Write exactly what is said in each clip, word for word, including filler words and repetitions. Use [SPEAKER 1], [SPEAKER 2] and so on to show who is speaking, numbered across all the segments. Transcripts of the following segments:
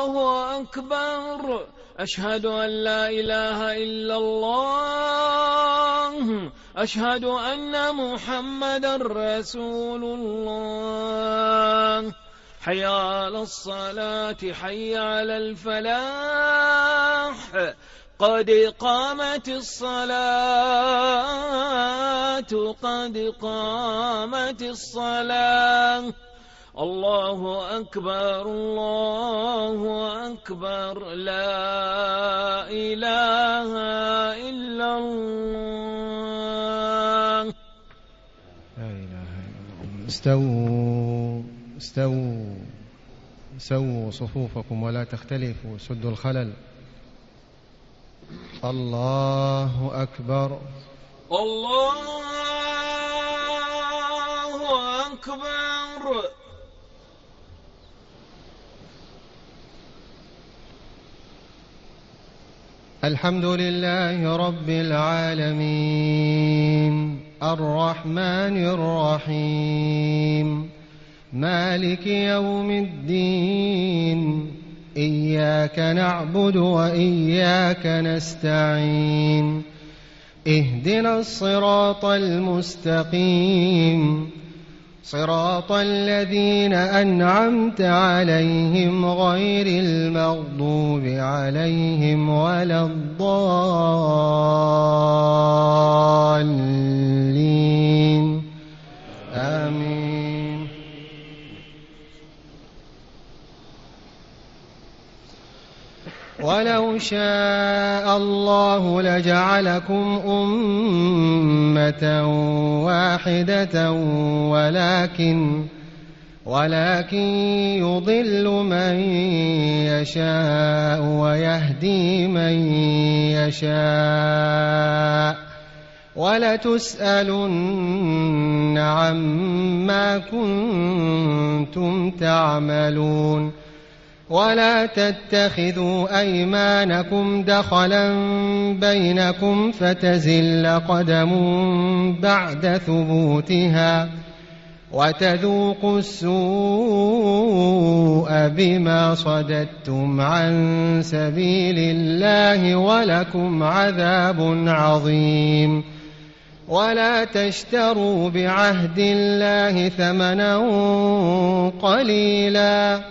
[SPEAKER 1] الله أكبر. أشهد أن لا إله إلا الله. أشهد أن محمدا رسول الله. حي على الصلاة حي على الفلاح. قد قامت الصلاة قد قامت الصلاة. الله أكبر الله أكبر. لا إله إلا الله.
[SPEAKER 2] لا إله إلا الله. استووا استووا سووا صفوفكم ولا تختلفوا، سدوا الخلل. الله أكبر
[SPEAKER 1] الله أكبر.
[SPEAKER 2] الحمد لله رب العالمين الرحمن الرحيم مالك يوم الدين إياك نعبد وإياك نستعين اهدنا الصراط المستقيم صراط الذين أنعمت عليهم غير المغضوب عليهم ولا الضالين آمين. ولو شاء الله لجعلكم أمة واحدة ولكن ولكن يضل من يشاء ويهدي من يشاء ولتسألن عما كنتم تعملون. ولا تتخذوا أيمانكم دخلا بينكم فتزل قدم بعد ثبوتها وتذوقوا السوء بما صددتم عن سبيل الله ولكم عذاب عظيم. ولا تشتروا بعهد الله ثمنا قليلا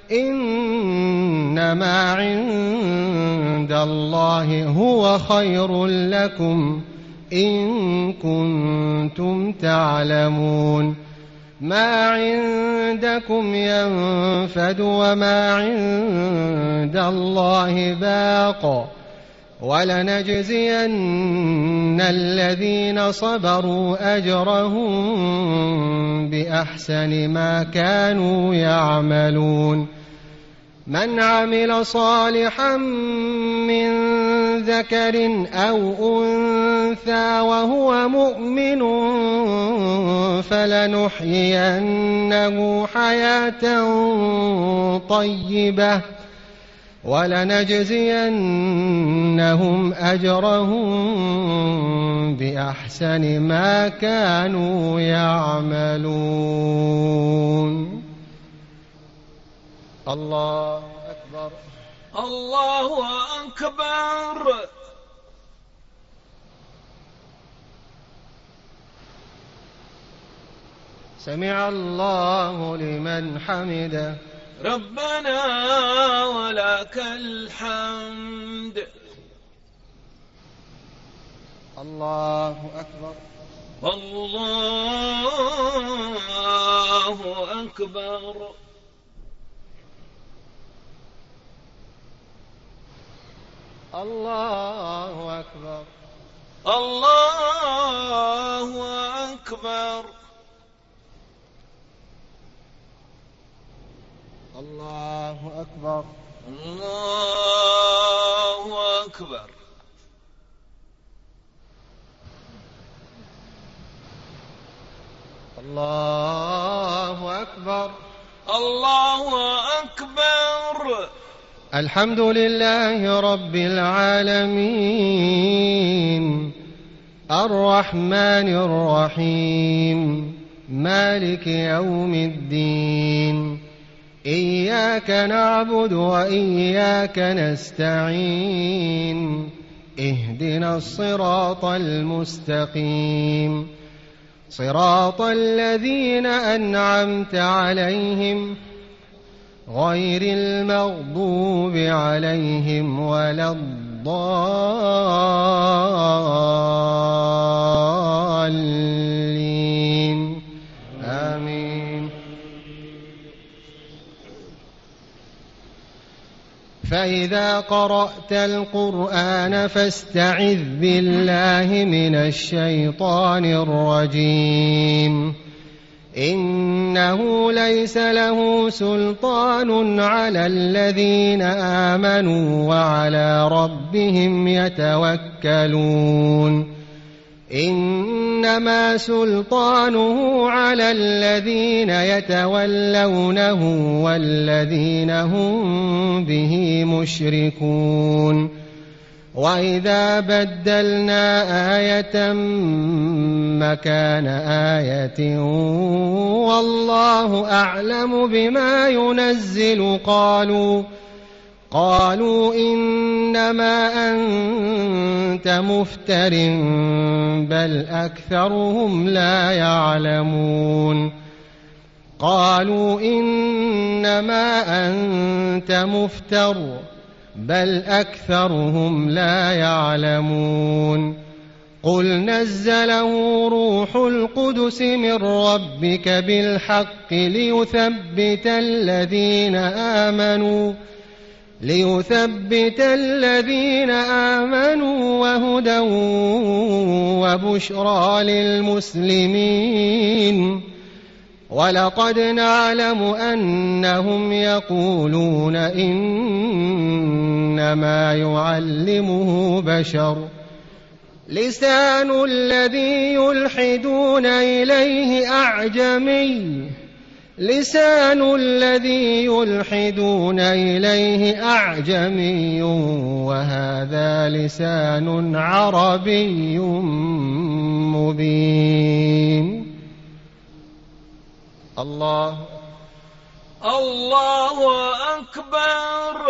[SPEAKER 2] إنما عند الله هو خير لكم إن كنتم تعلمون. ما عندكم ينفد وما عند الله باق ولنجزين الذين صبروا أجرهم بأحسن ما كانوا يعملون. من عمل صالحا من ذكر أو أنثى وهو مؤمن فلنحيينه حياة طيبة ولنجزينهم أجرهم بأحسن ما كانوا يعملون. الله أكبر
[SPEAKER 1] الله أكبر.
[SPEAKER 2] سمع الله لمن حمده.
[SPEAKER 1] ربنا ولك الحمد.
[SPEAKER 2] الله أكبر
[SPEAKER 1] الله أكبر.
[SPEAKER 2] الله أكبر
[SPEAKER 1] الله أكبر.
[SPEAKER 2] الله أكبر
[SPEAKER 1] الله أكبر.
[SPEAKER 2] الله أكبر
[SPEAKER 1] الله أكبر.
[SPEAKER 2] الحمد لله رب العالمين الرحمن الرحيم مالك يوم الدين إياك نعبد وإياك نستعين اهدنا الصراط المستقيم صراط الذين أنعمت عليهم غير المغضوب عليهم ولا الضالين آمين. فإذا قرأت القرآن فاستعذ بالله من الشيطان الرجيم إنه ليس له سلطان على الذين آمنوا وعلى ربهم يتوكلون إنما سلطانه على الذين يتولونه والذين هم به مشركون وإذا بدلنا آية مكان آية والله أعلم بما ينزل قالوا قالوا إنما أنت مفتر بل أكثرهم لا يعلمون قالوا إنما أنت مفتر بل أكثرهم لا يعلمون قل نزله روح القدس من ربك بالحق ليثبت الذين آمنوا ليثبت الذين آمنوا وهدى وبشرى للمسلمين ولقد نعلم أنهم يقولون إنما يعلمه بشر لسان الذي يلحدون إليه أعجمي لسان الذي يلحدون إليه أعجمي وهذا لسان عربي مبين. الله
[SPEAKER 1] الله أكبر.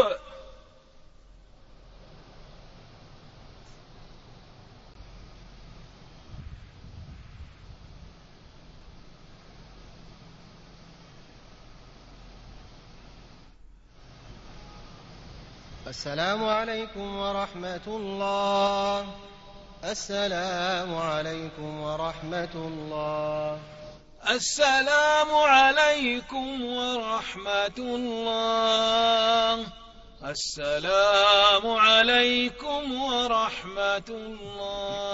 [SPEAKER 2] السلام عليكم ورحمة الله. السلام عليكم ورحمة الله.
[SPEAKER 1] السلام عليكم ورحمة الله. السلام عليكم ورحمة الله.